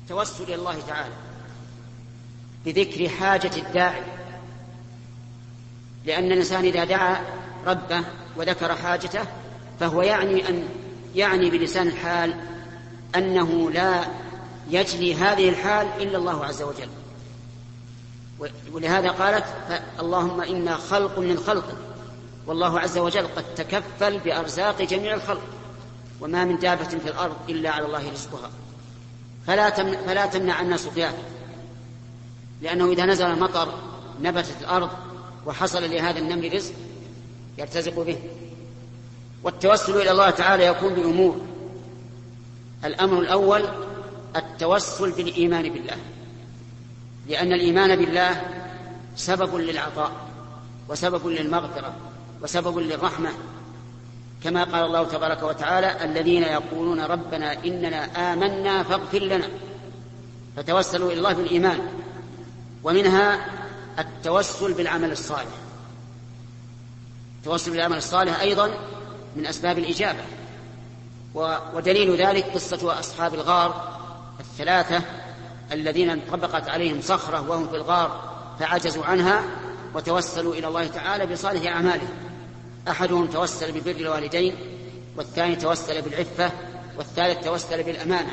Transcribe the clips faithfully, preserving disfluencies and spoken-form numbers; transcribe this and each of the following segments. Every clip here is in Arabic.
التوسل إلى الله تعالى بذكر حاجة الداعي، لأن الإنسان إذا دعا ربه وذكر حاجته فهو يعني أن يعني بلسان الحال أنه لا يجري هذه الحال إلا الله عز وجل. ولهذا قالت اللهم إنا خلق من خلقك، والله عز وجل قد تكفل بأرزاق جميع الخلق، وما من دابة في الأرض إلا على الله رزقها، فلا تمنع, فلا تمنع الناس سقياه، لأنه إذا نزل المطر نبتت الأرض وحصل لهذا النمل رزق يرتزق به. والتوسل إلى الله تعالى يكون بأمور. الأمر الأول التوسل بالإيمان بالله، لأن الإيمان بالله سبب للعطاء وسبب للمغفرة وسبب للرحمة، كما قال الله تبارك وتعالى الذين يقولون ربنا إننا آمنا فاغفر لنا، فتوسلوا إلى الله بالإيمان. ومنها التوسل بالعمل الصالح. التوسل بالعمل الصالح أيضا من أسباب الإجابة، ودليل ذلك قصة أصحاب الغار الثلاثة الذين انطبقت عليهم صخرة وهم في الغار فعجزوا عنها وتوسلوا إلى الله تعالى بصالح أعمالهم. أحدهم توسل ببر الوالدين، والثاني توسل بالعفة، والثالث توسل بالأمانة.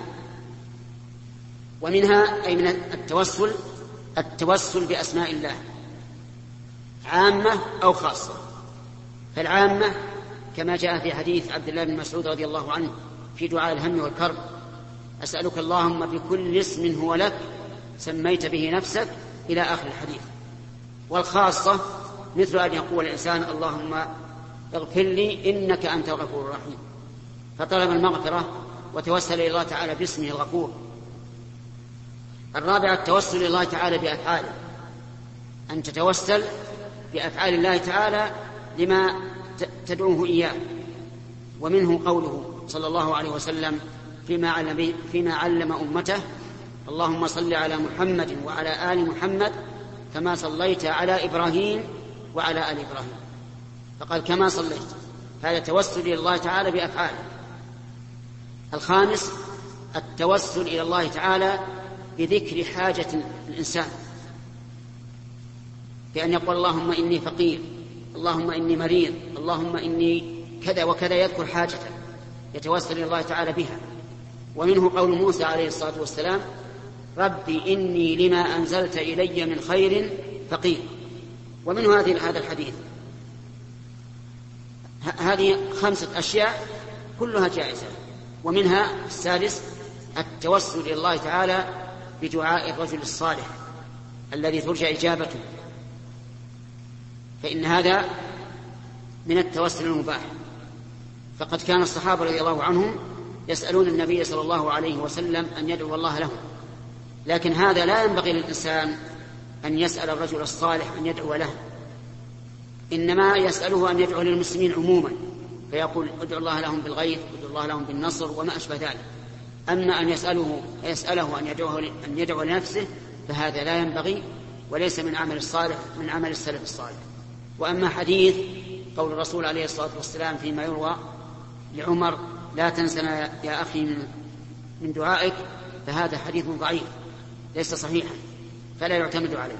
ومنها أي من التوسل التوسل بأسماء الله عامة أو خاصة. فالعامة كما جاء في حديث عبد الله بن مسعود رضي الله عنه في دعاء الهم والكرب أسألك اللهم بكل اسم هو لك سميت به نفسك إلى آخر الحديث. والخاصة مثل أن يقول الإنسان اللهم اغفر لي إنك أنت الغفور الرحيم، فطلب المغفرة وتوسل إلى الله تعالى باسمه الغفور. الرابع التوسل إلى الله تعالى بأفعاله، أن تتوسل بأفعال الله تعالى لما تدعوه إياه. ومنه قوله صلى الله عليه وسلم فيما علم, فيما علم أمته اللهم صل على محمد وعلى آل محمد كما صليت على إبراهيم وعلى آل إبراهيم، فقال كما صليت، هذا توسل إلى الله تعالى بأفعاله. الخامس التوسل إلى الله تعالى بذكر حاجة الإنسان، بأن يقول اللهم إني فقير، اللهم إني مريض، اللهم إني كذا وكذا، يذكر حاجته يتوسل إلى الله تعالى بها. ومنه قول موسى عليه الصلاة والسلام ربي إني لما أنزلت إلي من خير فقير. ومنه هذه هذا الحديث. هذه خمسة أشياء كلها جائزة. ومنها السادس التوسل إلى الله تعالى بدعاء الرجل الصالح الذي ترجى إجابته، فإن هذا من التوسل المباح. فقد كان الصحابة رضي الله عنهم يسألون النبي صلى الله عليه وسلم أن يدعو الله لهم، لكن هذا لا ينبغي للإنسان أن يسأل الرجل الصالح أن يدعو له، إنما يسأله أن يدعو للمسلمين عموما، فيقول ادعو الله لهم بالغيث، ادعو الله لهم بالنصر وما أشبه ذلك. أما أن يسأله, يسأله أن, يدعو أن يدعو لنفسه فهذا لا ينبغي وليس من عمل الصالح من عمل السلف الصالح. وأما حديث قول الرسول عليه الصلاة والسلام فيما يروى لعمر لا تنسنا يا أخي من, من دعائك، فهذا حديث ضعيف ليس صحيحا فلا يعتمد عليه.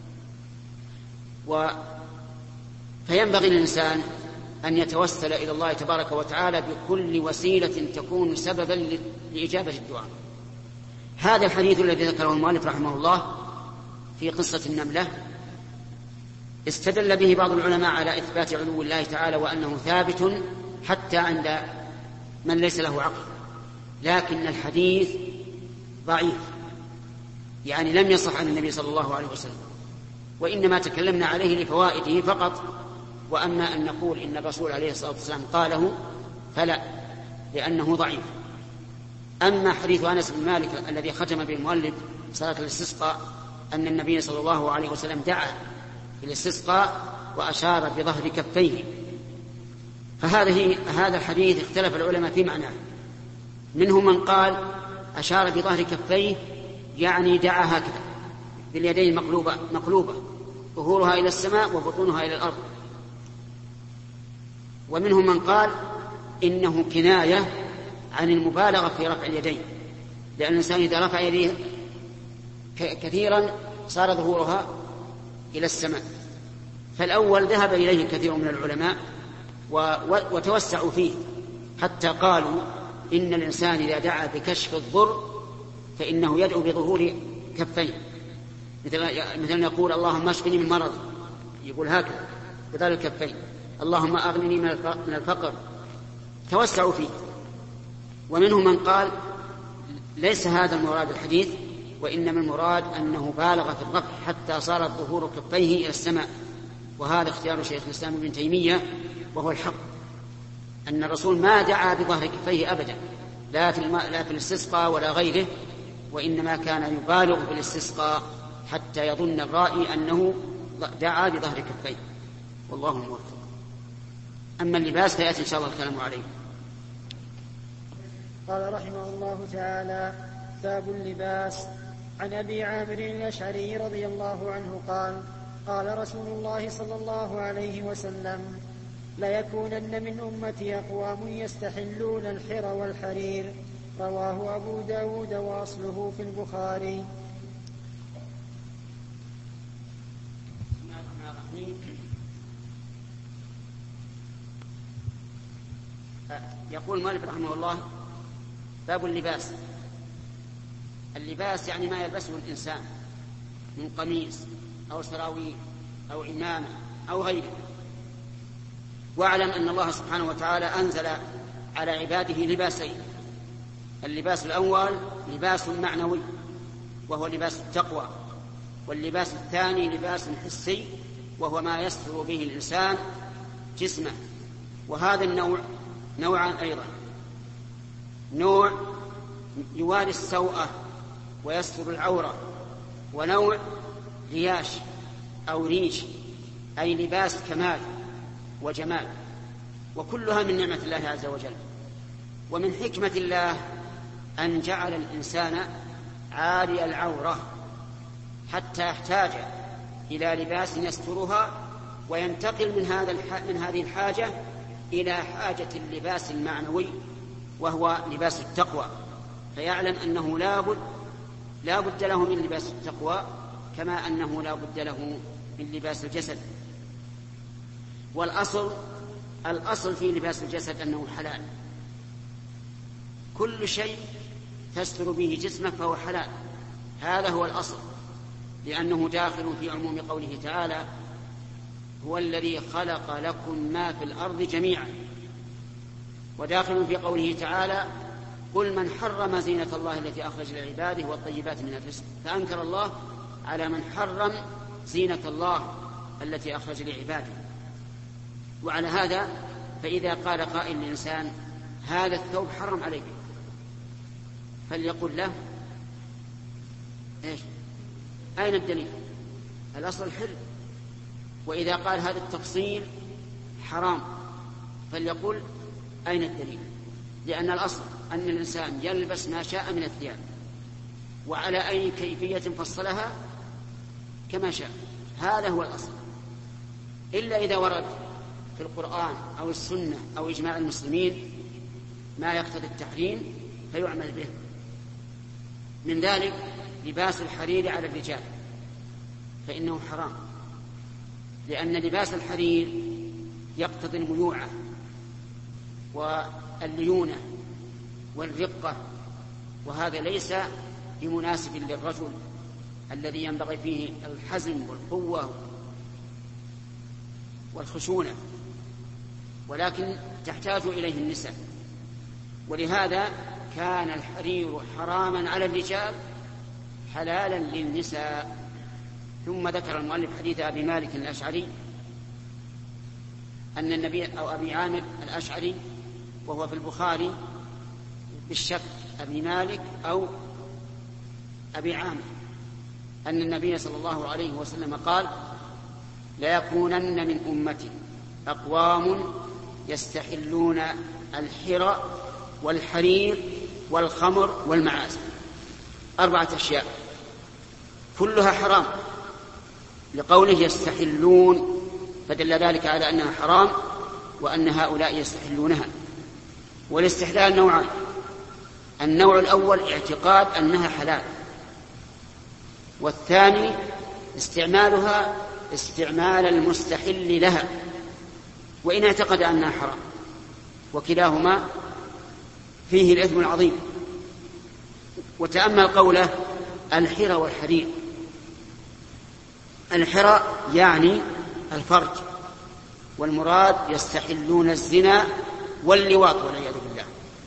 و فينبغي للإنسان أن يتوسل إلى الله تبارك وتعالى بكل وسيلة تكون سببا لإجابة الدعاء. هذا الحديث الذي ذكره المؤلف رحمه الله في قصة النملة استدل به بعض العلماء على إثبات علو الله تعالى وأنه ثابت حتى عند من ليس له عقل، لكن الحديث ضعيف، يعني لم يصح عن النبي صلى الله عليه وسلم، وإنما تكلمنا عليه لفوائده فقط. وأما أن نقول إن الرسول عليه الصلاة والسلام قاله فلا، لأنه ضعيف. أما حديث أنس بن مالك الذي ختم به المؤلف صلاة الاستسقاء أن النبي صلى الله عليه وسلم دعا في الاستسقاء وأشار بظهر كفيه، فهذه هذا الحديث اختلف العلماء في معناه. منهم من قال أشار بظهر كفيه يعني دعا هكذا باليدين مقلوبة, مقلوبة ظهورها إلى السماء وبطونها إلى الأرض. ومنهم من قال إنه كناية عن المبالغة في رفع اليدين، لأن الإنسان إذا رفع يديه كثيرا صار ظهورها إلى السماء. فالأول ذهب إليه كثير من العلماء وتوسعوا فيه حتى قالوا إن الإنسان إذا دعا بكشف الضر فإنه يدعو بظهور كفيه، مثل يقول اللهم اشفني من مرض، يقول هكذا بظهر الكفين، اللهم أغنني من الفقر. توسعوا فيه. ومنهم من قال ليس هذا المراد الحديث، وإنما المراد أنه بالغ في الرفع حتى صارت ظهور كفيه إلى السماء. وهذا اختيار شيخ الإسلام ابن تيمية وهو الحق، أن الرسول ما دعا بظهر كفيه أبدا، لا في, لا في الاستسقاء ولا غيره، وإنما كان يبالغ في الاستسقاء حتى يظن الرائي أنه دعا بظهر كفيه، والله موفق. أما اللباس فيأتي إن شاء الله الكلام عليه. قال رحمه الله تعالى: باب اللباس. عن أبي عامر الأشعري رضي الله عنه قال: قال رسول الله صلى الله عليه وسلم: ليكونن من أمتي أقوام يستحلون الحر والحرير. رواه أبو داود وأصله في البخاري. يقول المؤلف رحمه الله: باب اللباس. اللباس يعني ما يلبسه الإنسان من قميص أو سراويل أو عمامة أو غيره. واعلم أن الله سبحانه وتعالى أنزل على عباده لباسين: اللباس الأول لباس معنوي وهو لباس التقوى، واللباس الثاني لباس حسي وهو ما يستر به الإنسان جسمه. وهذا النوع نوعان أيضا: نوع يواري السوءة ويستر العورة، ونوع رياش أو ريش، أي لباس كمال وجمال، وكلها من نعمة الله عز وجل. ومن حكمة الله أن جعل الإنسان عاري العورة حتى يحتاج إلى لباس يسترها، وينتقل من هذا من هذه الحاجة إلى حاجة اللباس المعنوي وهو لباس التقوى، فيعلم أنه لا بد لا بد له من لباس التقوى كما أنه لا بد له من لباس الجسد. والأصل الأصل في لباس الجسد أنه حلال، كل شيء تستر به جسمك فهو حلال، هذا هو الأصل، لأنه داخل في عموم قوله تعالى: هو الذي خلق لكم ما في الأرض جميعا، وداخل في قوله تعالى: قل من حرم زينة الله التي أخرج لعباده والطيبات من الرزق. فأنكر الله على من حرم زينة الله التي أخرج لعباده. وعلى هذا فإذا قال قائل للإنسان: هذا الثوب حرم عليك، فليقل له: إيش؟ أين الدليل؟ الأصل الحل. وإذا قال هذا التفصيل حرام فليقل: أين الدليل؟ لأن الأصل أن الإنسان يلبس ما شاء من الثياب، وعلى أي كيفية فصلها كما شاء، هذا هو الأصل. إلا إذا ورد في القرآن أو السنة أو إجماع المسلمين ما يقتضي التحريم فيعمل به. من ذلك لباس الحرير على الرجال، فإنه حرام، لأن لباس الحرير يقتضي الميوعة والليونة والرقة، وهذا ليس بمناسب للرجل الذي ينبغي فيه الحزم والقوة والخشونة، ولكن تحتاج إليه النساء. ولهذا كان الحرير حراما على الرجال حلالا للنساء. ثم ذكر المؤلف حديث أبي مالك الأشعري أن النبي أو أبي عامر الأشعري وهو في البخاري بالشك أبي مالك أو أبي عامر، أن النبي صلى الله عليه وسلم قال: ليكونن من أمتي أقوام يستحلون الحر والحرير والخمر والمعازف. أربعة أشياء كلها حرام، لقوله يستحلون، فدل ذلك على أنها حرام وأن هؤلاء يستحلونها. والاستحلال نوعان: النوع الأول اعتقاد أنها حلال، والثاني استعمالها استعمال المستحل لها وإن اعتقد أنها حرام، وكلاهما فيه الإثم العظيم. وتأمل قوله الحرى والحرير. الحرى يعني الفرج، والمراد يستحلون الزنا واللواط والعياذ بالله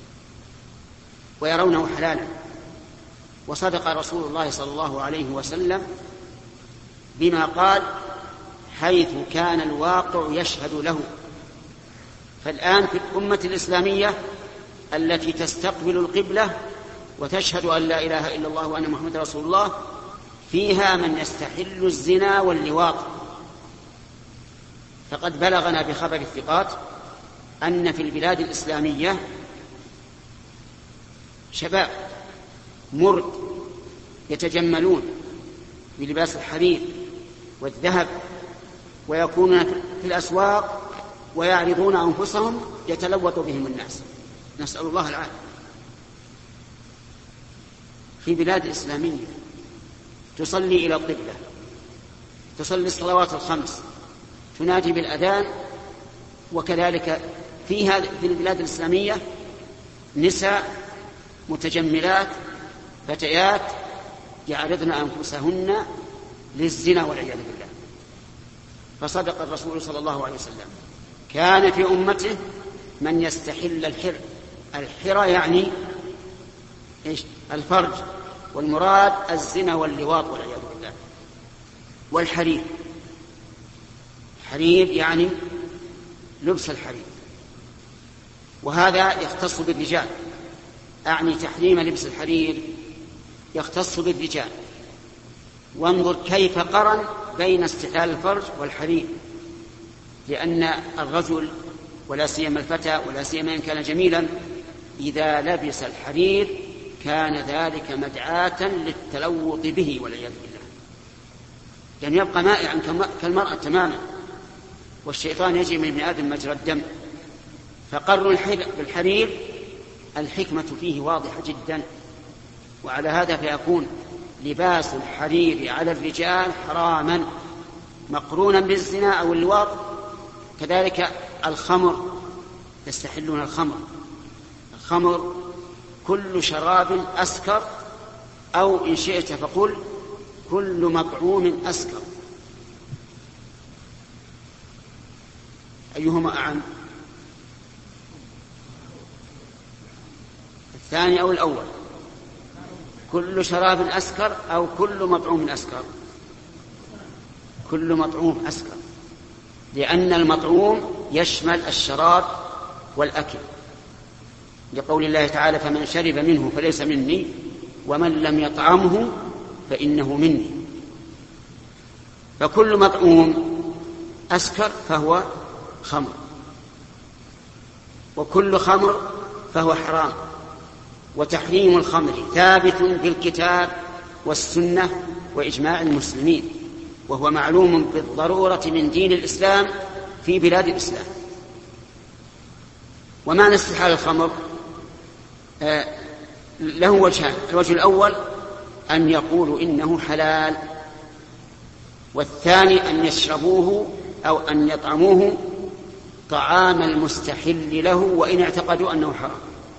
ويرونه حلالا. وصدق رسول الله صلى الله عليه وسلم بما قال حيث كان الواقع يشهد له. فالآن في الأمة الإسلامية التي تستقبل القبلة وتشهد أن لا إله إلا الله وأن محمد رسول الله فيها من يستحل الزنا واللواط. فقد بلغنا بخبر الثقات أن في البلاد الإسلامية شباب مرد يتجملون بلباس الحرير والذهب ويكونون في الأسواق ويعرضون أنفسهم يتلوط بهم الناس، نسأل الله العافية. في بلاد إسلامية تصلي إلى القبلة، تصلي الصلوات الخمس، تنادي بالأذان، وكذلك فيها في البلاد الإسلامية نساء متجملات فتيات يعرضن أنفسهن للزنا والعياذ بالله. فصدق الرسول صلى الله عليه وسلم كان في أمته من يستحل الحر. الحرى يعني إيش؟ الفرج، والمراد الزنا واللواط والعياذ بالله. والحرير، حرير يعني لبس الحرير، وهذا يختص بالرجال، أعني تحريم لبس الحرير يختص بالرجال. وانظر كيف قرن بين استحلال الفرج والحرير، لأن الرجل ولا سيما الفتى ولا سيما إن كان جميلا إذا لبس الحرير كان ذلك مدعاة للتلوط به والعياذ بالله، لأن يعني يبقى مائعا كالمرأة تماما، والشيطان يجري من ابن آدم مجرى الدم. فقرن بالحرير الحكمة فيه واضحة جدا. وعلى هذا فيكون لباس الحرير على الرجال حراما مقرونا بالزنا أو اللواط. كذلك الخمر، يستحلون الخمر. الخمر كل شراب أسكر، أو إن شئت فقل كل مطعوم أسكر. أيهما أعم، الثاني أو الأول؟ كل شراب أسكر أو كل مطعوم أسكر؟ كل مطعوم أسكر، لأن المطعوم يشمل الشراب والأكل، لقول الله تعالى فمن شرب منه فليس مني ومن لم يطعمه فإنه مني. فكل مطعوم أسكر فهو خمر، وكل خمر فهو حرام. وتحريم الخمر ثابت بالكتاب والسنة وإجماع المسلمين، وهو معلوم بالضرورة من دين الإسلام في بلاد الإسلام. ومعنى استحلال الخمر آه له وجهان. الوجه الأول أن يقولوا إنه حلال، والثاني أن يشربوه أو أن يطعموه طعام المستحل له وإن اعتقدوا أنه حرام.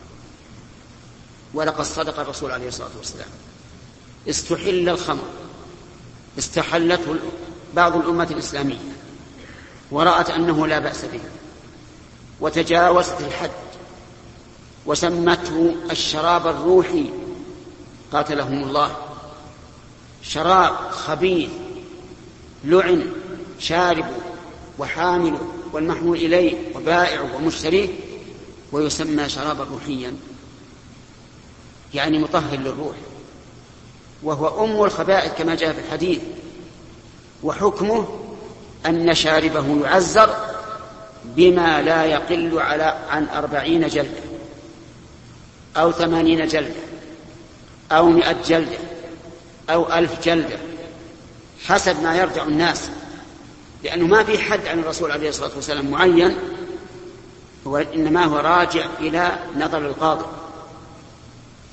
ولقد صدق الرسول عليه الصلاة والسلام، استحل الخمر، استحلته بعض الأمة الإسلامية ورأت أنه لا بأس به وتجاوزت الحد وسمته الشراب الروحي قاتلهم الله، شراب خبيث لعن شارب وحامل والمحمول إليه وبائع ومشتريه، ويسمى شرابا روحيا يعني مطهر للروح، وهو أم الخبائث كما جاء في الحديث. وحكمه أن شاربه يعزر بما لا يقل على عن أربعين جلدة أو ثمانين جلدة أو مئة جلدة أو ألف جلدة حسب ما يرجع الناس، لأنه ما في حد عن الرسول عليه الصلاة والسلام معين، هو إنما هو راجع إلى نظر القاضي.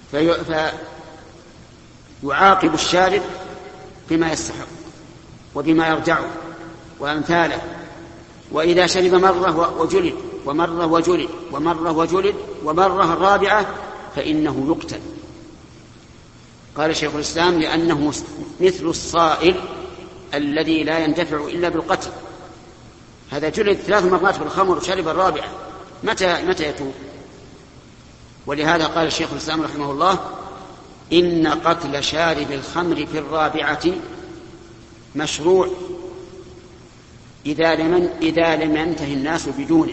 في فيعاقب الشارب بما يستحق وبما يرجعه وأمثاله. وإذا شرب مرة وجلد ومرة وجلد ومرة وجلد ومرة الرابعة فإنه يقتل. قال شيخ الإسلام لأنه مثل الصائل الذي لا يندفع إلا بالقتل. هذا جلد ثلاث مرات بالخمر وشرب الرابعة، متى متى يتوب؟ ولهذا قال الشيخ الإسلام رحمه الله إن قتل شارب الخمر في الرابعة مشروع إذا لم إذا لم ينتهي الناس بدونه.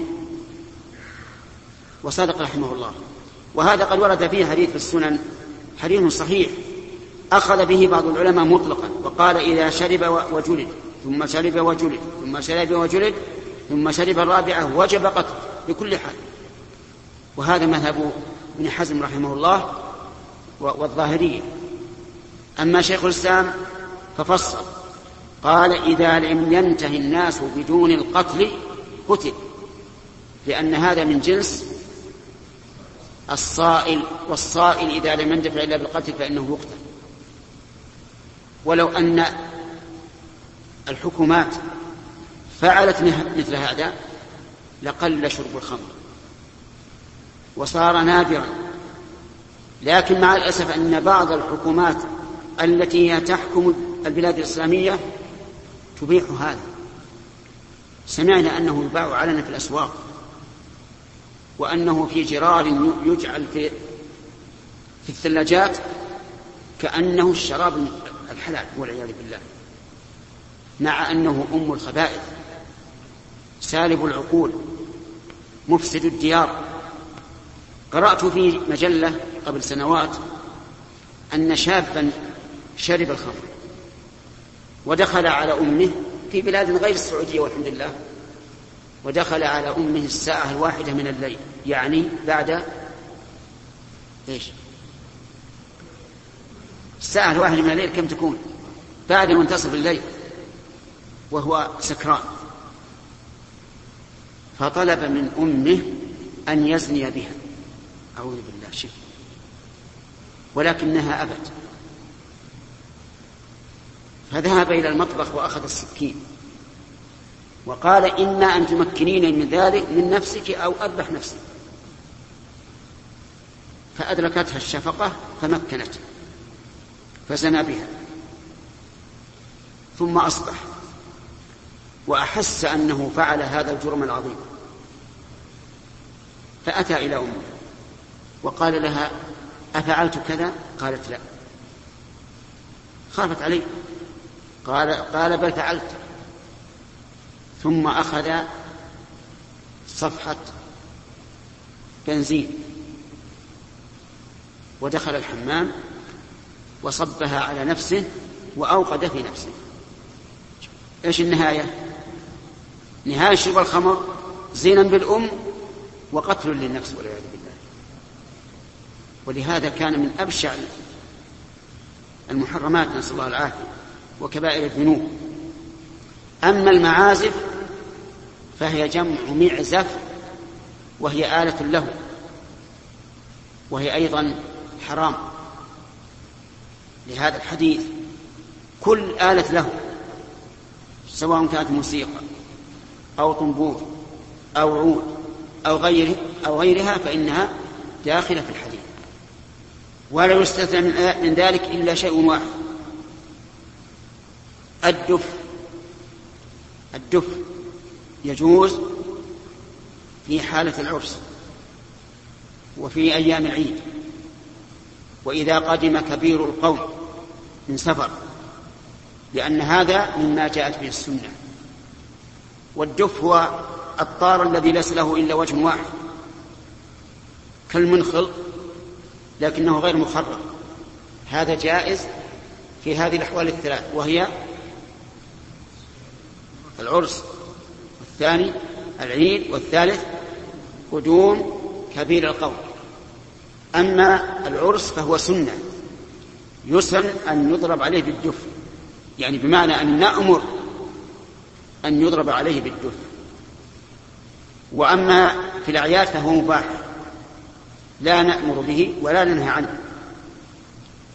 وصدق رحمه الله. وهذا قد ورد فيه حديث في السنن، حديث صحيح أخذ به بعض العلماء مطلقا وقال إذا شرب وجلد ثم شرب وجلد ثم شرب وجلد ثم شرب الرابعة وجب قتل بكل حال. وهذا مذهب ابن حزم رحمه الله والظاهرية. أما شيخ الإسلام ففصل قال إذا لم ينتهي الناس بدون القتل قتل، لأن هذا من جنس الصائل، والصائل إذا لم يندفع إلا بالقتل فإنه يقتل. ولو أن الحكومات فعلت مثل هذا لقل شرب الخمر وصار نادرا. لكن مع الأسف أن بعض الحكومات التي تحكم البلاد الإسلامية تبيح هذا. سمعنا أنه يباع علنا في الأسواق، وأنه في جرار يجعل في في الثلاجات كأنه الشراب الحلال والعياذ بالله، مع أنه أم الخبائث سالب العقول مفسد الديار. قرأت في مجلة قبل سنوات أن شابا شرب الخمر ودخل على أمه في بلاد غير السعودية والحمد لله، ودخل على أمه الساعة الواحدة من الليل، يعني بعد إيش الساعة الواحدة من الليل كم تكون؟ بعد منتصف الليل، وهو سكران. فطلب من أمه أن يزني بها، أعوذ بالله شف، ولكنها أبت. فذهب إلى المطبخ وأخذ السكين وقال إما أن تمكنين من ذلك من نفسك أو أذبح نفسي. فأدركتها الشفقة فمكنت فزنى بها، ثم أصبح وأحس أنه فعل هذا الجرم العظيم، فأتى إلى أمه وقال لها أفعلت كذا؟ قالت لا. خافت عليه، قال, قال بل فعلت. ثم أخذ صفحة بنزين ودخل الحمام وصبها على نفسه وأوقد في نفسه. إيش النهاية؟ نهاية شرب الخمر زينا بالأم وقتل للنفس والعياذ بالله. ولهذا كان من أبشع المحرمات، نسأل الله العافية، وكبائر الذنوب. أما المعازف فهي جمع معزف، وهي آلة له، وهي أيضا حرام لهذا الحديث. كل آلة له سواء كانت موسيقى أو طنبور أو عود أو غيره أو غيرها فإنها داخلة في الحديث. ولا يستثنى من ذلك إلا شيء واحد، الدف. الدف يجوز في حالة العرس وفي أيام العيد، وإذا قدم كبير القوم من سفر، لأن هذا مما جاءت به السنة. والدف هو الطار الذي ليس له إلا وجه واحد كالمنخل لكنه غير مخرق. هذا جائز في هذه الأحوال الثلاث، وهي العرس، والثاني العيد، والثالث قدوم كبير القوم. أما العرس فهو سنة، يسن أن يضرب عليه بالدف، يعني بمعنى أن نأمر أن يضرب عليه بالدف. وأما في الأعياد فهو مباح، لا نأمر به ولا ننهى عنه،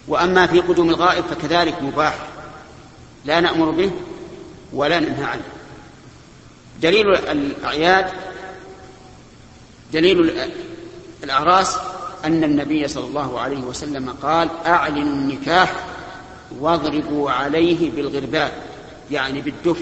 وأما في قدوم الغائب فكذلك مباح، لا نأمر به ولا ننهى عنه. دليل الأعياد دليل الأعراس أن النبي صلى الله عليه وسلم قال: أعلنوا النكاح واضربوا عليه بالغربال، يعني بالدف.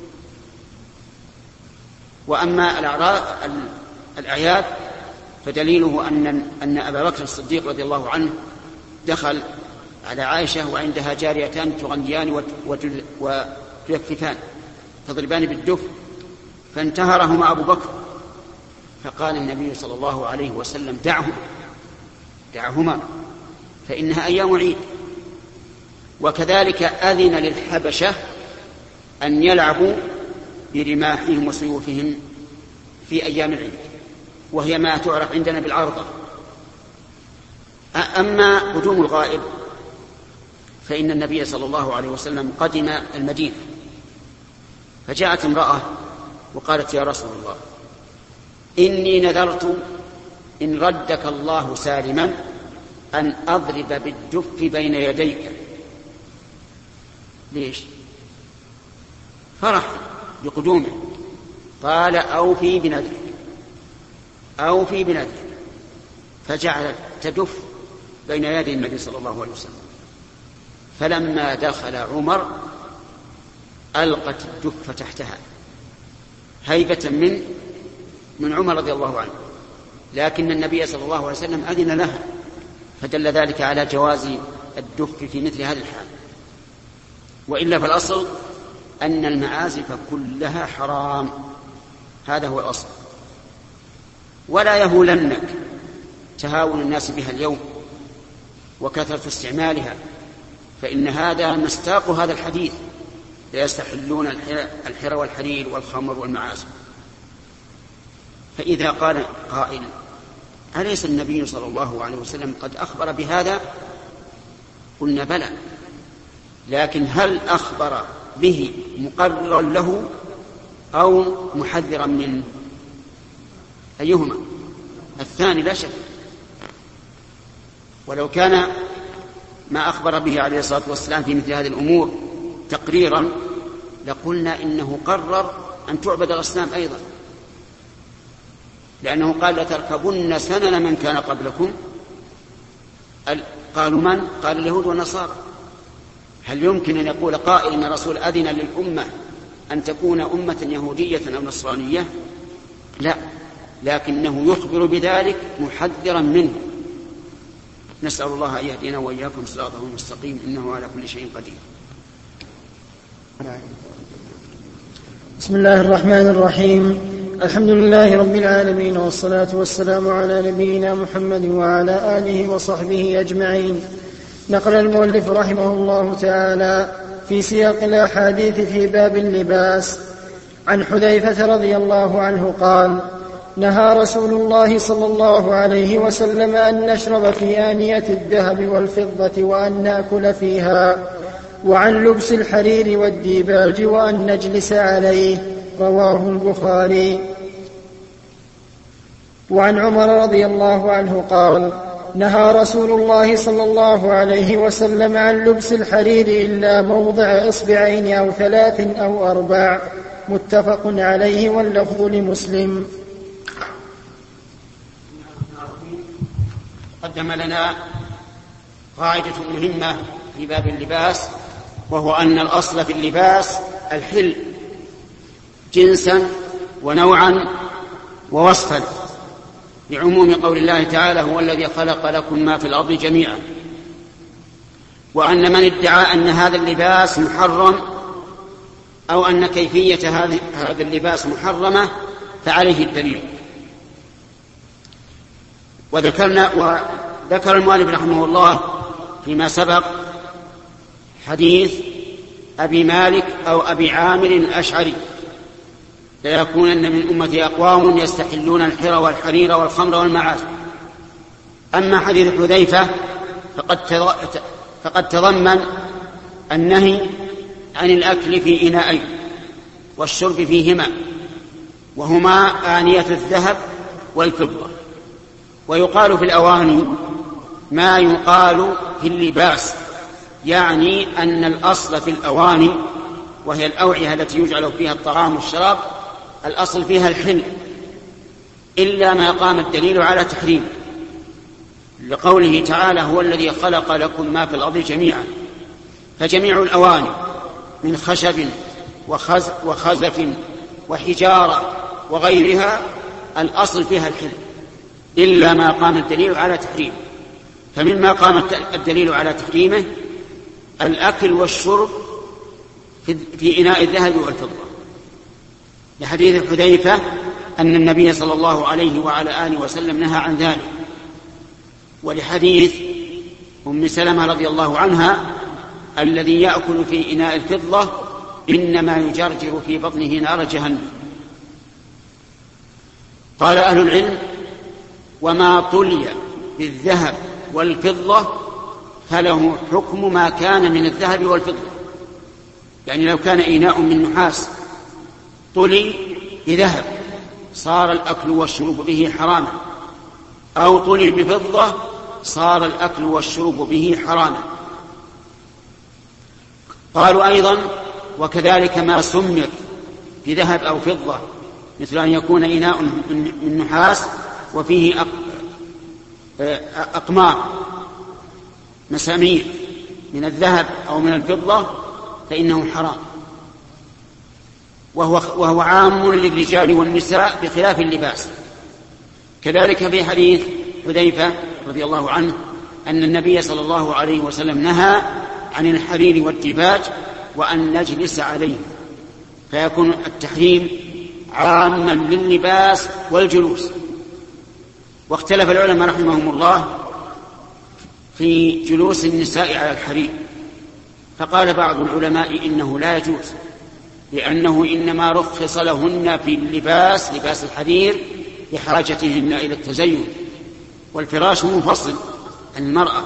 وأما الأعياد فدليله أن أن أبا بكر الصديق رضي الله عنه دخل على عائشة وعندها جاريتان تغنيان وتلففان تضربان بالدف، فانتهرهما أبو بكر، فقال النبي صلى الله عليه وسلم: دعهما دعهما فإنها أيام عيد. وكذلك أذن للحبشة أن يلعبوا برماحهم وسيوفهم في أيام العيد، وهي ما تعرف عندنا بالعرضة. أما قدوم الغائب فإن النبي صلى الله عليه وسلم قدم المدينة، فجاءت امرأة وقالت: يا رسول الله، إني نذرت إن ردك الله سالما أن أضرب بالدف بين يديك. ليش؟ فرح بقدومه. قال: أوفي بنذرك أوفي بنذرك. فجعلت تدف بين يدي النبي صلى الله عليه وسلم. فلما دخل عمر ألقت الدف تحتها هيبة من من عمر رضي الله عنه، لكن النبي صلى الله عليه وسلم أذن لها، فدل ذلك على جواز الدف في مثل هذه الحال. وإلا فالأصل أن المعازف كلها حرام، هذا هو الأصل. ولا يهولنك تهاون الناس بها اليوم وكثرة استعمالها، فإن هذا مصداق هذا الحديث: لا يستحلون الحر والحرير والخمر والمعازف. فإذا قال قائل: أليس النبي صلى الله عليه وسلم قد أخبر بهذا؟ قلنا: بلى، لكن هل أخبر به مقررا له أو محذرا منه؟ أيهما؟ الثاني لا شك. ولو كان ما أخبر به عليه الصلاة والسلام في مثل هذه الأمور تقريرا لقلنا إنه قرر أن تعبد الأصنام أيضا، لأنه قال: لتركبن سنن من كان قبلكم. قالوا: من؟ قال: اليهود والنصارى. هل يمكن أن يقول قائل إن الرسول أذن للأمة أن تكون أمة يهودية أو نصرانية؟ لا، لكنه يخبر بذلك محذرا منه. نسأل الله أن يهدينا وإياكم صراطه المستقيم، إنه على كل شيء قدير. بسم الله الرحمن الرحيم. الحمد لله رب العالمين، والصلاة والسلام على نبينا محمد وعلى آله وصحبه أجمعين. نقل المؤلف رحمه الله تعالى في سياق الأحاديث في باب اللباس عن حذيفة رضي الله عنه قال: نهى رسول الله صلى الله عليه وسلم أن نشرب في آنية الذهب والفضة وأن نأكل فيها، وعن لبس الحرير والديباج وأن نجلس عليه. رواه البخاري. وعن عمر رضي الله عنه قال: نهى رسول الله صلى الله عليه وسلم عن لبس الحرير إلا موضع إصبعين أو ثلاث أو أربع. متفق عليه، واللفظ لمسلم. قدم لنا قاعدة مهمة في باب اللباس، وهو أن الأصل في اللباس الحل جنسا ونوعا ووصفا، لعموم قول الله تعالى: هو الذي خلق لكم ما في الأرض جميعا. وأن من ادعى أن هذا اللباس محرم أو أن كيفية هذا اللباس محرمة فعليه الدليل. وذكرنا وذكر المؤلف رحمه الله فيما سبق حديث أبي مالك أو أبي عامر الأشعري: ليكونن من أمتي أقوام يستحلون الحر والحرير والخمر والمعازف. أما حديث حذيفة فقد فقد تضمن النهي عن الأكل في إناءين والشرب فيهما، وهما آنية الذهب والفضة. ويقال في الأواني ما يقال في اللباس، يعني أن الأصل في الأواني وهي الأوعية التي يجعل فيها الطعام والشراب الأصل فيها الحل، إلا ما قام الدليل على تحريمه، لقوله تعالى هو الذي خلق لكم ما في الأرض جميعا. فجميع الأواني من خشب وخزف وحجارة وغيرها الأصل فيها الحل، إلا ما قام الدليل على تحريمه. فمما قام الدليل على تحريمه الأكل والشرب في إناء الذهب والفضة، لحديث حذيفة أن النبي صلى الله عليه وعلى آله وسلم نهى عن ذلك، ولحديث أم سلمة رضي الله عنها الذي يأكل في إناء الفضة إنما يجرجر في بطنه نار جهنم. قال أهل العلم: وما طلي بالذهب والفضة فله حكم ما كان من الذهب والفضة. يعني لو كان إناء من نحاس طلي بذهب صار الأكل والشرب به حراما، أو طلي بفضة صار الأكل والشرب به حراما. قالوا أيضا: وكذلك ما سمر بذهب أو فضة، مثل أن يكون إناء من نحاس وفيه أقمار مسامير من الذهب أو من الفضة فإنه حرام، وهو, وهو عام للرجال والنساء بخلاف اللباس. كذلك في حديث حذيفة رضي الله عنه أن النبي صلى الله عليه وسلم نهى عن الحرير والديباج وأن نجلس عليه، فيكون التحريم عاما لللباس والجلوس. واختلف العلماء رحمهم الله في جلوس النساء على الحرير، فقال بعض العلماء إنه لا يجوز، لأنه إنما رخص لهن في اللباس لباس الحرير لحاجتهن إلى التزين، والفراش منفصل عن المرأة.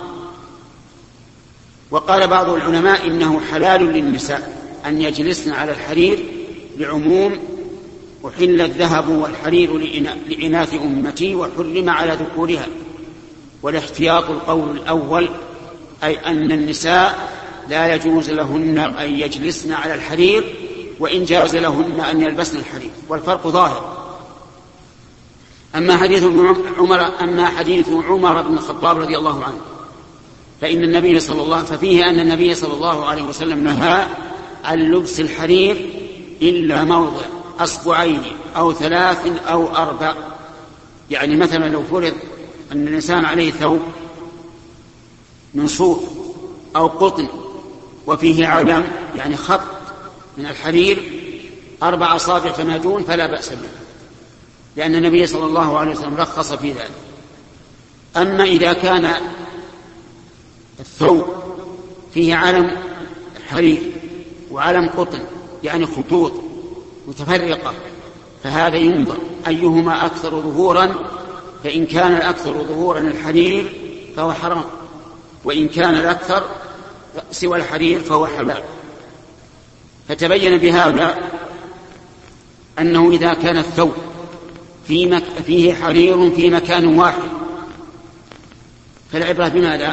وقال بعض العلماء إنه حلال للنساء أن يجلسن على الحرير لعموم أحل الذهب والحرير لإناث أمتي وحرم على ذكورها. والاحتياط القول الأول، أي أن النساء لا يجوز لهن أن يجلسن على الحرير وإن جاز لهن أن يلبسن الحرير، والفرق ظاهر. أما حديث عمر أما حديث عمر بن الخطاب رضي الله عنه فإن النبي صلى الله ففيه أن النبي صلى الله عليه وسلم نهى عن لبس الحرير إلا موضع أصبعين أو ثلاث أو أربع. يعني مثلا لو فرض أن الإنسان عليه ثوب من صوف أو قطن وفيه علم يعني خط من الحرير أربع أصابع فما دون فلا بأس به، لأن النبي صلى الله عليه وسلم رخص في ذلك. أما إذا كان الثوب فيه علم حرير وعلم قطن يعني خطوط متفرقة فهذا ينظر أيهما أكثر ظهورا، فإن كان الأكثر ظهورا الحرير فهو حرام، وإن كان الأكثر سوى الحرير فهو حلال. فتبين بهذا أنه إذا كان الثوب في مك... فيه حرير في مكان واحد فالعبرة بماذا؟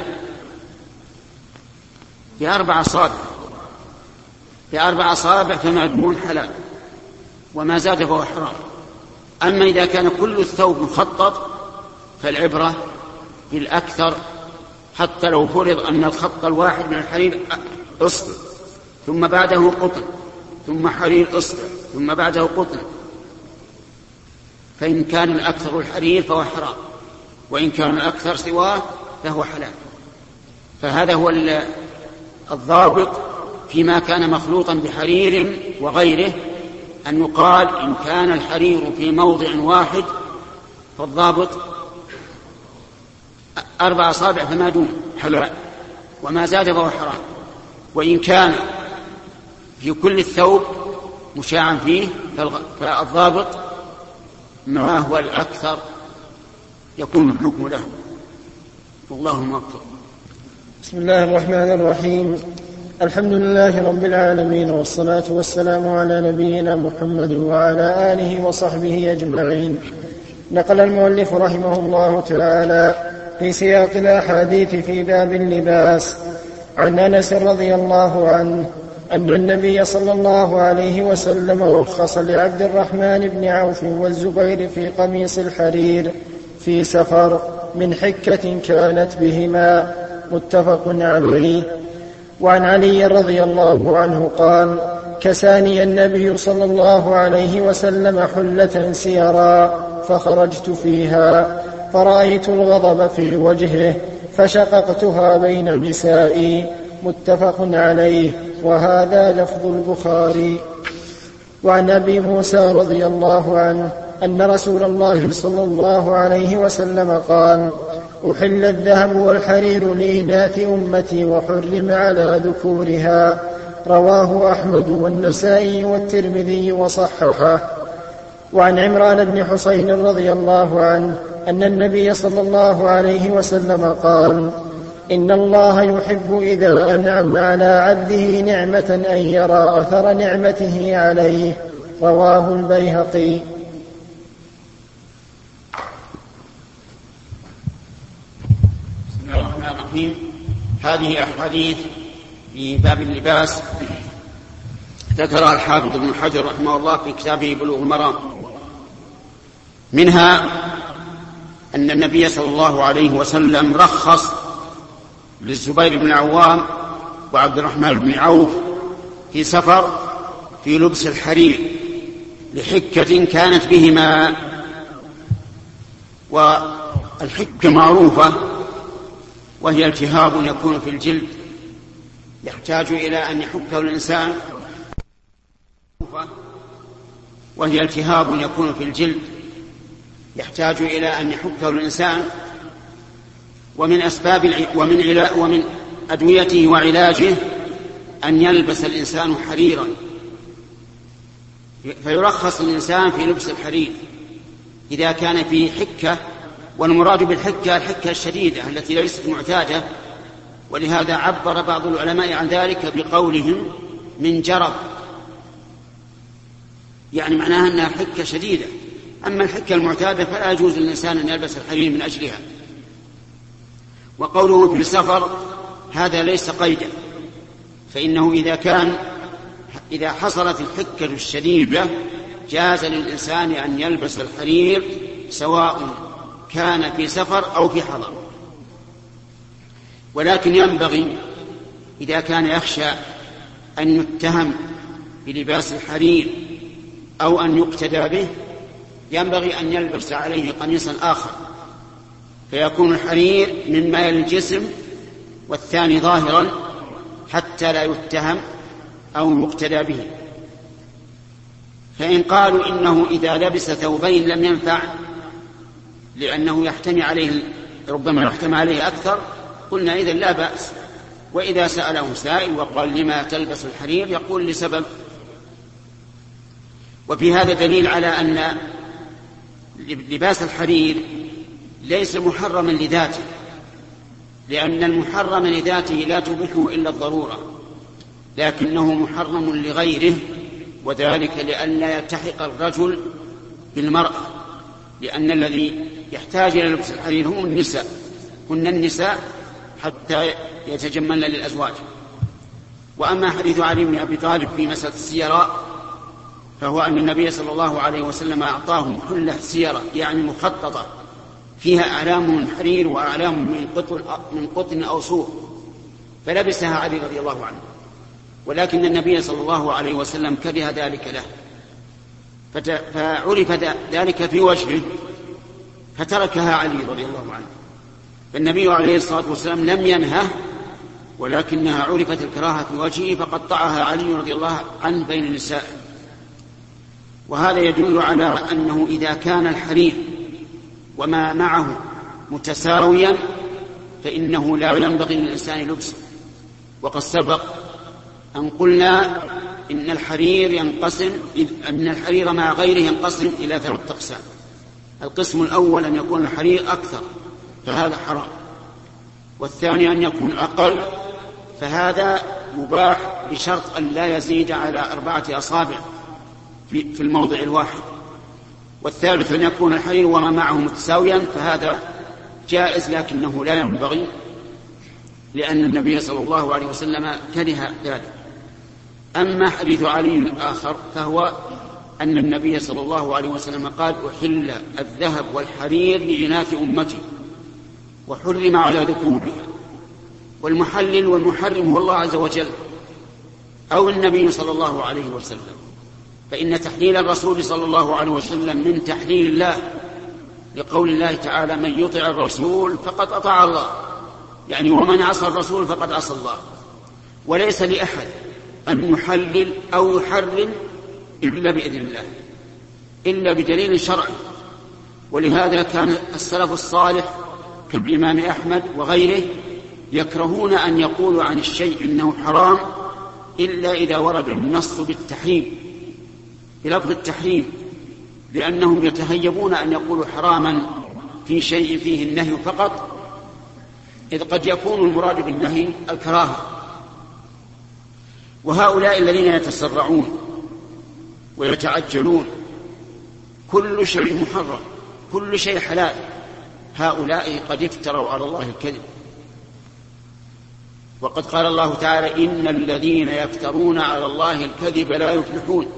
بأربع أصابع، بأربع أصابع فما دون حلال وما زاد فهو حرام. أما إذا كان كل الثوب مخطط فالعبرة بالأكثر، حتى لو فرض أن الخط الواحد من الحرير أصبع ثم بعده قطن ثم حرير أصبع ثم بعده قطن، فإن كان الأكثر الحرير فهو حرام، وإن كان الأكثر سواه فهو حلال. فهذا هو الضابط فيما كان مخلوطا بحرير وغيره، أن يقال إن كان الحرير في موضع واحد فالضابط أربع أصابع فما دون حلال وما زاد فهو حرام، وإن كان في كل الثوب مشاعا فيه فالضابط ما هو الأكثر يكون الحكم له. اللهم اغفر. بسم الله الرحمن الرحيم. الحمد لله رب العالمين، والصلاة والسلام على نبينا محمد وعلى آله وصحبه أجمعين. نقل المؤلف رحمه الله تعالى في سياق الأحاديث في باب اللباس. عن أنس رضي الله عنه أن النبي صلى الله عليه وسلم رخص لعبد الرحمن بن عوف والزبير في قميص الحرير في سفر من حكة كانت بهما، متفق عليه. وعن علي رضي الله عنه قال: كساني النبي صلى الله عليه وسلم حلة سيرا فخرجت فيها فرأيت الغضب في وجهه فشققتها بين نسائي، متفق عليه، وهذا لفظ البخاري. وعن أبي موسى رضي الله عنه أن رسول الله صلى الله عليه وسلم قال: أحل الذهب والحرير لإناث أمتي وحرم على ذكورها، رواه أحمد والنسائي والترمذي وصححه. وعن عمران بن حسين رضي الله عنه أن النبي صلى الله عليه وسلم قال: إن الله يحب إذا أنعم على عبده نعمة أن يرى أثر نعمته عليه، رواه البيهقي. بسم الله الرحمن الرحيم. هذه أحاديث في باب اللباس ذكرها الحافظ ابن حجر رحمه الله في كتابه بلوغ المرام. منها أن النبي صلى الله عليه وسلم رخص للزبير بن العوام وعبد الرحمن بن عوف في سفر في لبس الحرير لحكة كانت بهما. والحكة معروفة، وهي التهاب يكون في الجلد يحتاج إلى أن يحكه الإنسان وهي التهاب يكون في الجلد يحتاج إلى أن يحكه الإنسان ومن أسباب ومن علاج ومن أدويته وعلاجه أن يلبس الإنسان حريرا، فيرخص الإنسان في لبس الحرير إذا كان فيه حكة. والمراد بالحكة الحكة الشديدة التي ليست معتادة، ولهذا عبر بعض العلماء عن ذلك بقولهم من جرب، يعني معناها أنها حكة شديدة. أما الحكة المعتادة فلا يجوز للإنسان أن يلبس الحرير من أجلها. وقوله في السفر هذا ليس قيدا، فإنه إذا كان إذا حصلت الحكة الشديدة جاز للإنسان أن يلبس الحرير سواء كان في سفر أو في حضر. ولكن ينبغي إذا كان يخشى أن يتهم بلباس الحرير أو أن يقتدى به ينبغي أن يلبس عليه قميصا آخر، فيكون الحرير مما يلي الجسم والثاني ظاهرا حتى لا يتهم أو يقتدى به. فإن قالوا إنه إذا لبس ثوبين لم ينفع لأنه يحتمي عليه ربما يحتمي عليه أكثر، قلنا إذن لا بأس. وإذا سأله سائل وقال لما تلبس الحرير يقول لسبب. وفي هذا دليل على أن لباس الحرير ليس محرما لذاته، لأن المحرم لذاته لا تبيحه إلا الضرورة، لكنه محرم لغيره، وذلك لئلا يلتحق الرجل بالمرأة، لأن الذي يحتاج إلى لبس الحرير هم النساء، هن النساء حتى يتجملن للأزواج. وأما حديث علي بن أبي طالب في مسألة السيراء فهو أن النبي صلى الله عليه وسلم أعطاهم حلة سيرة يعني مخططة فيها أعلام من حرير وأعلام من قطن, من قطن أو صوف، فلبسها علي رضي الله عنه، ولكن النبي صلى الله عليه وسلم كره ذلك له، فعرف ذلك في وجهه فتركها علي رضي الله عنه. فالنبي عليه الصلاة والسلام لم ينهه، ولكنها عرفت الكراهة في وجهه فقطعها علي رضي الله عنه بين النساء. وهذا يدل على أنه إذا كان الحرير وما معه متساويا فإنه لا ينبغي للإنسان لبسه. وقد سبق أن قلنا إن الحرير ينقسم أن الحرير مع غيره ينقسم إلى ثلاثة أقسام. القسم الأول أن يكون الحرير أكثر فهذا حرام، والثاني أن يكون أقل فهذا مباح بشرط أن لا يزيد على أربعة أصابع في الموضع الواحد، والثالث أن يكون الحرير وما معه متساويا فهذا جائز لكنه لا ينبغي، لأن النبي صلى الله عليه وسلم كره ذلك. أما حديث علي الآخر فهو أن النبي صلى الله عليه وسلم قال: أحل الذهب والحرير لإناث أمتي وحرم على ذكورها. والمحلل والمحرم هو الله عز وجل أو النبي صلى الله عليه وسلم، فإن تحليل الرسول صلى الله عليه وسلم من تحليل الله، لقول الله تعالى: من يطع الرسول فقد أطاع الله، يعني ومن عصى الرسول فقد عصى الله. وليس لأحد أن يحلل أو يحرم إلا بإذن الله، إلا بدليل شرعي. ولهذا كان السلف الصالح كالإمام أحمد وغيره يكرهون أن يقولوا عن الشيء إنه حرام إلا إذا ورد النص بالتحريم، بلفظ التحريم، لأنهم يتهيبون أن يقولوا حراما في شيء فيه النهي فقط، إذ قد يكون المراد بالنهي الكراهة. وهؤلاء الذين يتسرعون ويتعجلون كل شيء محرم، كل شيء حلال، هؤلاء قد افتروا على الله الكذب. وقد قال الله تعالى: إن الذين يفترون على الله الكذب لا يفلحون،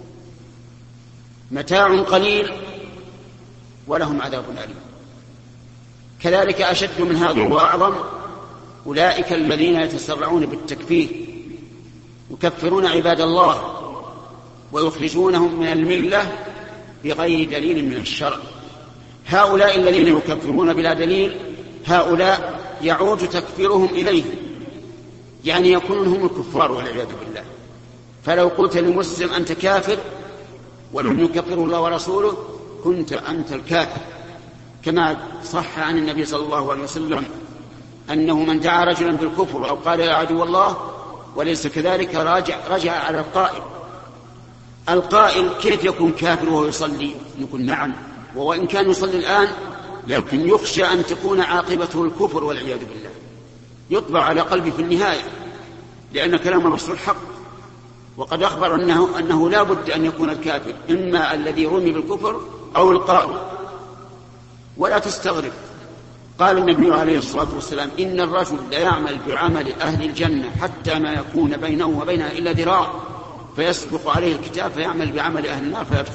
متاع قليل ولهم عذاب أليم. كذلك أشد من هذا وأعظم أولئك الذين يتسرعون بالتكفير، يكفرون عباد الله ويخرجونهم من الملة بغير دليل من الشرع. هؤلاء الذين يكفرون بلا دليل، هؤلاء يعود تكفيرهم إليهم، يعني يكونون هم الكفار والعياذ بالله. فلو قلت لمسلم أنت كافر ولم يكفره الله ورسوله كنت أنت الكافر، كما صح عن النبي صلى الله عليه وسلم أنه من دعا رجلا بالكفر أو قال يا عدو الله وليس كذلك راجع, رجع على القائل. القائل كيف يكون كافر وهو يصلي؟ نقول نعم، وإن كان يصلي الآن لكن يخشى أن تكون عاقبته الكفر والعياذ بالله، يطبع على قلبه في النهاية، لأن كلام الرسول حق. وقد أخبر أنه, أنه لا بد أن يكون الكافر إما الذي رمي بالكفر أو القائل. ولا تستغرب، قال النبي عليه الصلاة والسلام: إن الرجل لا يعمل بعمل أهل الجنة حتى ما يكون بينه وبينها إلا ذراع فيسبق عليه الكتاب فيعمل بعمل أهل النار فيدخل.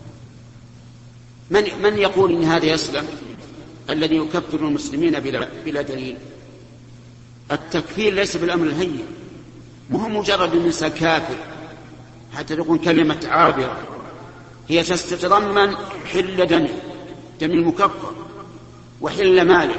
من, من يقول إن هذا يسلم؟ الذي يكفر المسلمين بلا, بلا دليل. التكفير ليس بالأمر الهين، مو مجرد الإنسان كافر حتى تكون كلمة عابرة، هي تتضمن حل دمه، دم المكفر، وحل ماله،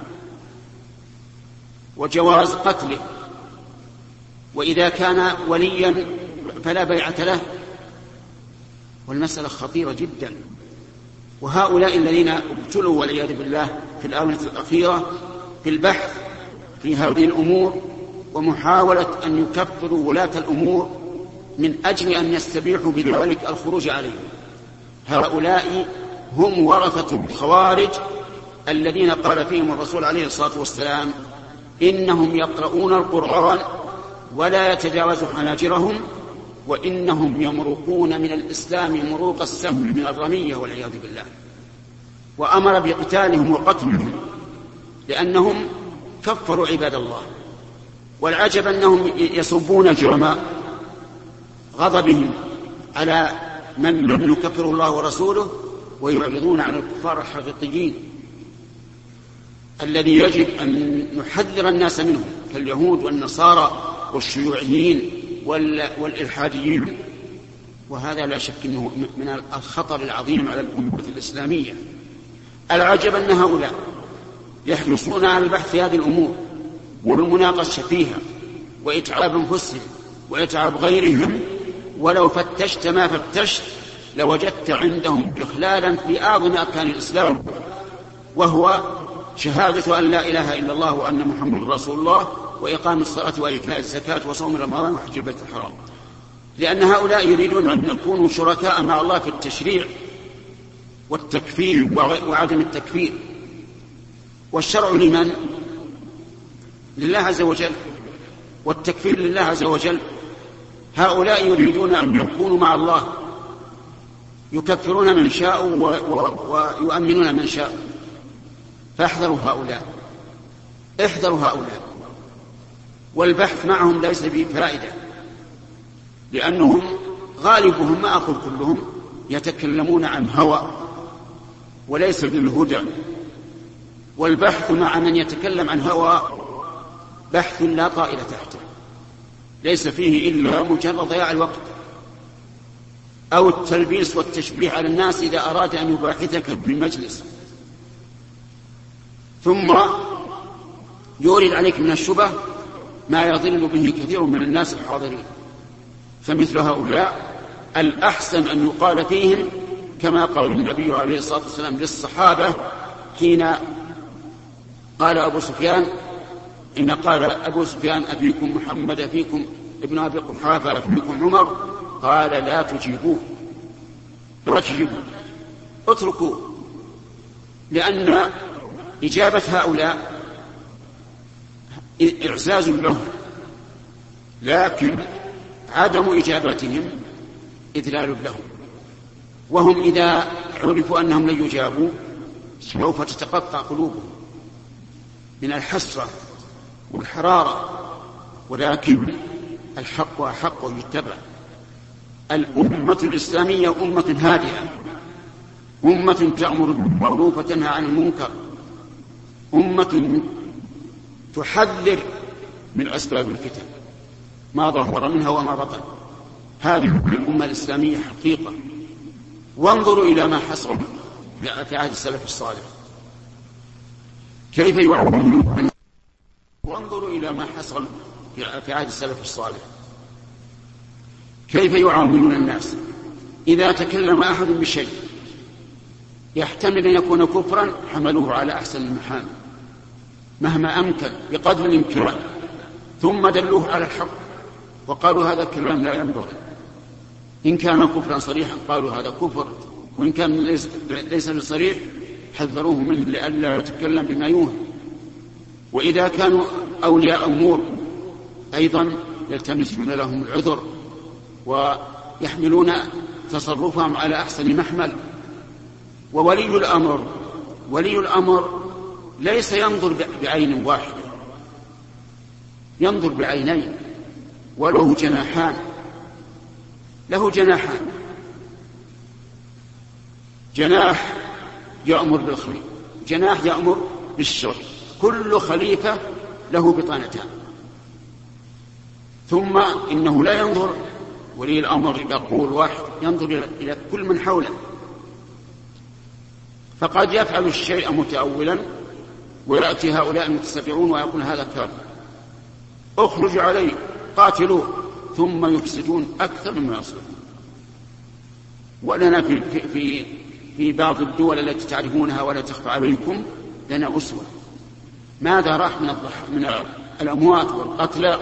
وجواز قتله، وإذا كان وليا فلا بيعة له. والمسألة خطيرة جدا. وهؤلاء الذين ابتلوا والعياذ بالله في الآونة الأخيرة في البحث في هذه الأمور ومحاولة أن يكفروا ولاة الأمور من أجل أن يستبيحوا بذلك الخروج عليهم، هؤلاء هم ورثة الخوارج الذين قال فيهم الرسول عليه الصلاة والسلام: إنهم يقرؤون القرآن ولا يتجاوز حناجرهم وإنهم يمرقون من الإسلام مروق السهم من الرمية والعياذ بالله. وأمر بقتالهم وقتلهم لأنهم كفروا عباد الله. والعجب أنهم يصبون جرماء غضبهم على من لم يكفره الله ورسوله ويعرضون عن الكفار الحقيقيين الذي يجب أن نحذر الناس منهم كاليهود والنصارى والشيوعيين والإلحاديين. وهذا لا شك أنه من الخطر العظيم على الأمة الإسلامية. العجب أن هؤلاء يحرصون على البحث في هذه الأمور والمناقشة فيها وإتعاب أنفسهم وإتعاب غيرهم، ولو فتشت ما فتشت لوجدت عندهم إخلالا في أعظم أركان الإسلام، وهو شهادة أن لا إله إلا الله وأن محمد رسول الله وإقام الصلاة وإيتاء الزكاة وصوم رمضان وحج البيت الحرام. لأن هؤلاء يريدون أن يكونوا شركاء مع الله في التشريع والتكفير وعدم التكفير. والشرع لمن؟ لله عز وجل، والتكفير لله عز وجل. هؤلاء يريدون أن يكونوا مع الله، يكفرون من شاء ويؤمنون من شاء. فاحذروا هؤلاء، احذروا هؤلاء. والبحث معهم ليس بفائدة، لأنهم غالبهم، ما أقول كلهم، يتكلمون عن هوى وليس بالهدى. والبحث مع من يتكلم عن هوى بحث لا طائل تحته، ليس فيه إلا مجرد ضياع الوقت أو التلبيس والتشبيه على الناس إذا أراد أن يباحثك بالمجلس، ثم يورد عليك من الشبه ما يضل به كثير من الناس الحاضرين. فمثل هؤلاء الأحسن أن يقال فيهم كما قال النبي عليه الصلاة والسلام للصحابة حين قال أبو سفيان، إن قال أبو سفيان أفيكم محمد، أفيكم ابن أبي قحافة، أفيكم عمر، قال لا تجيبوه، لا تجيبوه، اتركوا، لأن إجابة هؤلاء إعزاز لهم، لكن عدم إجابتهم إذلال لهم. وهم إذا عرفوا أنهم لن يجابوا سوف تتقطع قلوبهم من الحسرة والحرارة، ولكن الحق أحق يتبع. الأمة الإسلامية أمة هادئة، أمة تأمر بالمعروف وتنهى عن المنكر، أمة تحذر من أسباب الفتن ما ظهر منها وما بطن. هذه الأمة الإسلامية حقيقة. وانظروا إلى ما حصل في عهد السلف الصالح كيف يعاملون، وانظروا إلى ما حصل في عهد السلف الصالح كيف يعاملون الناس. إذا تكلم أحد بشيء يحتمل أن يكون كفرا حملوه على أحسن المحامل مهما أمكن بقدر الإمكان، ثم دلوه على الحق وقالوا هذا الكلام لا ينبغي. إن كان كفرا صريحا قالوا هذا كفر، وإن كان ليس, ليس بصريح حذروه منه لئلا يتكلم بما يوهم. وإذا كانوا أولياء أمور أيضا يلتمسون لهم العذر ويحملون تصرفهم على أحسن محمل. وولي الأمر ولي الأمر ليس ينظر بعين واحدة، ينظر بعينين، وله جناحان، له جناحان، جناح يأمر بالخير، جناح يأمر بالشر. كل خليفة له بطانتان. ثم إنه لا ينظر ولي الأمر إلى قول واحد، ينظر إلى كل من حوله، فقد يفعل الشيء متأولا ويأتي هؤلاء المتسبعون ويقول هذا كافر، اخرج عليه قاتلوه، ثم يفسدون أكثر مما يصلحون. ولنا في, في, في بعض الدول التي تعرفونها ولا تخفى عليكم لنا أسوة. ماذا راح من, من الأموات والقتلى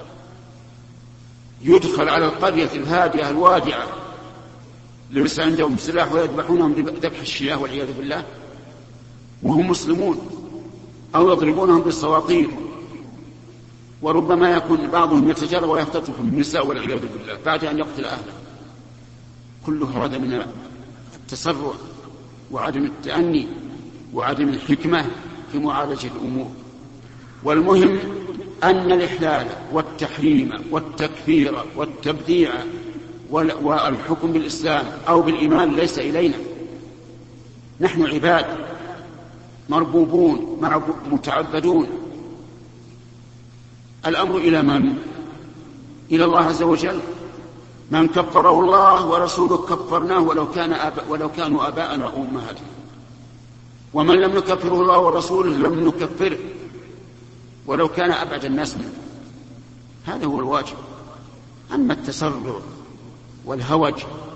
يدخل على القرية الهادئة الوادعة ليس عندهم سلاح ويذبحونهم بذبح الشياه والعياذ بالله وهم مسلمون، أو يضربونهم بالصواطير، وربما يكون بعضهم يتجرى ويختطف النساء والعياذ بالله بعد أن يقتل أهله. كل هذا من التسرع وعدم التأني وعدم الحكمة في معالجة الأمور. والمهم أن الإحلال والتحريم والتكفير والتبديع والحكم بالإسلام أو بالإيمان ليس إلينا. نحن عباد مربوبون متعبدون. الأمر إلى من؟ إلى الله عز وجل. من كفره الله ورسوله كفرناه ولو, كان أب... ولو كانوا آباءنا وأمهاتنا، ومن لم يكفره الله ورسوله لم نكفره ولو كان أبعد الناس منه. هذا هو الواجب. أما التسرع والهوج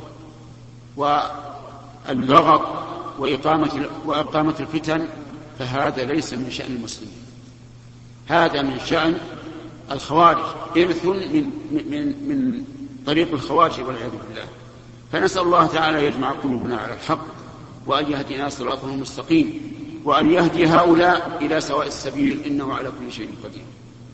واللغط وإقامة, وإقامة الفتن فهذا ليس من شأن المسلمين، هذا من شأن الخوارج، إرث من, من, من طريق الخوارج والعياذ بالله. فنسأل الله تعالى يجمع قلوبنا على الحق وأن يهدينا صراطه المستقيم وأن يهدي هؤلاء إلى سواء السبيل، إنه على كل شيء قدير.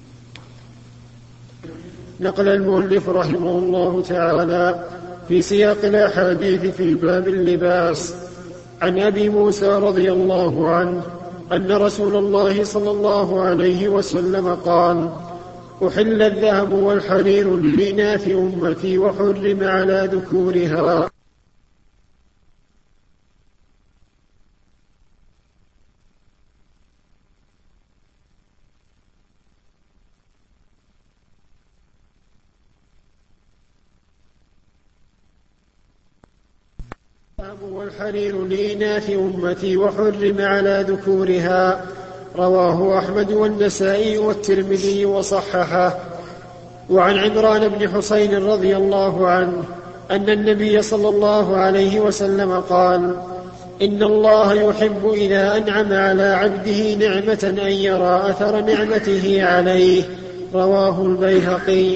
نقل المؤلف رحمه الله تعالى في سياق الأحاديث في باب اللباس عن أبي موسى رضي الله عنه أن رسول الله صلى الله عليه وسلم قال: أحل الذهب والحرير لإناث أمتي وحرم على ذكورها. والحرير لإناث أمتي وحرم على ذكورها. رواه أحمد والنسائي والترمذي وصححه. وعن عمران بن حسين رضي الله عنه أن النبي صلى الله عليه وسلم قال: إن الله يحب إذا أنعم على عبده نعمة أن يرى أثر نعمته عليه. رواه البيهقي.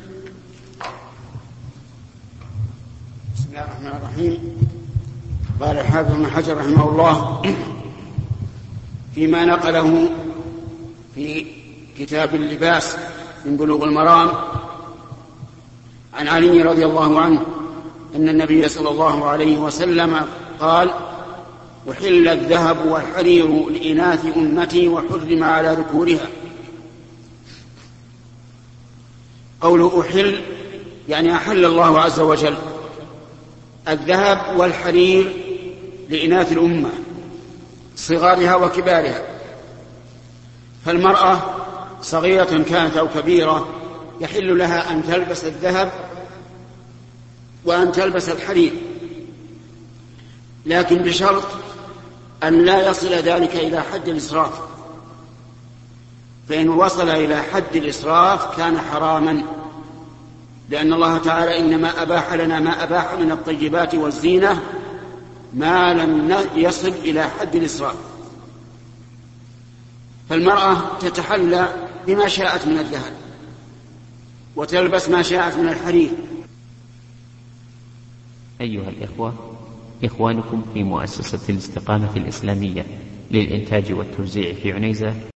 بسم الله الرحمن الرحيم. قال الحافظ ابن حجر رحمه الله فيما نقله في كتاب اللباس من بلوغ المرام عن علي رضي الله عنه أن النبي صلى الله عليه وسلم قال: أحل الذهب والحرير لإناث أمتي وحرم على ذكورها. قوله أحل يعني أحل الله عز وجل الذهب والحرير لإناث الأمة صغارها وكبارها. فالمرأة صغيرة كانت أو كبيرة يحل لها أن تلبس الذهب وأن تلبس الحرير، لكن بشرط أن لا يصل ذلك إلى حد الإسراف، فإن وصل إلى حد الإسراف كان حراما، لأن الله تعالى إنما أباح لنا ما أباح من الطيبات والزينة ما لم يصل إلى حد الإسراف. فالمرأة تتحلى بما شاءت من الذهب وتلبس ما شاءت من الحرير. أيها الإخوة، إخوانكم في مؤسسة الاستقامة الإسلامية للإنتاج والتوزيع في عنيزة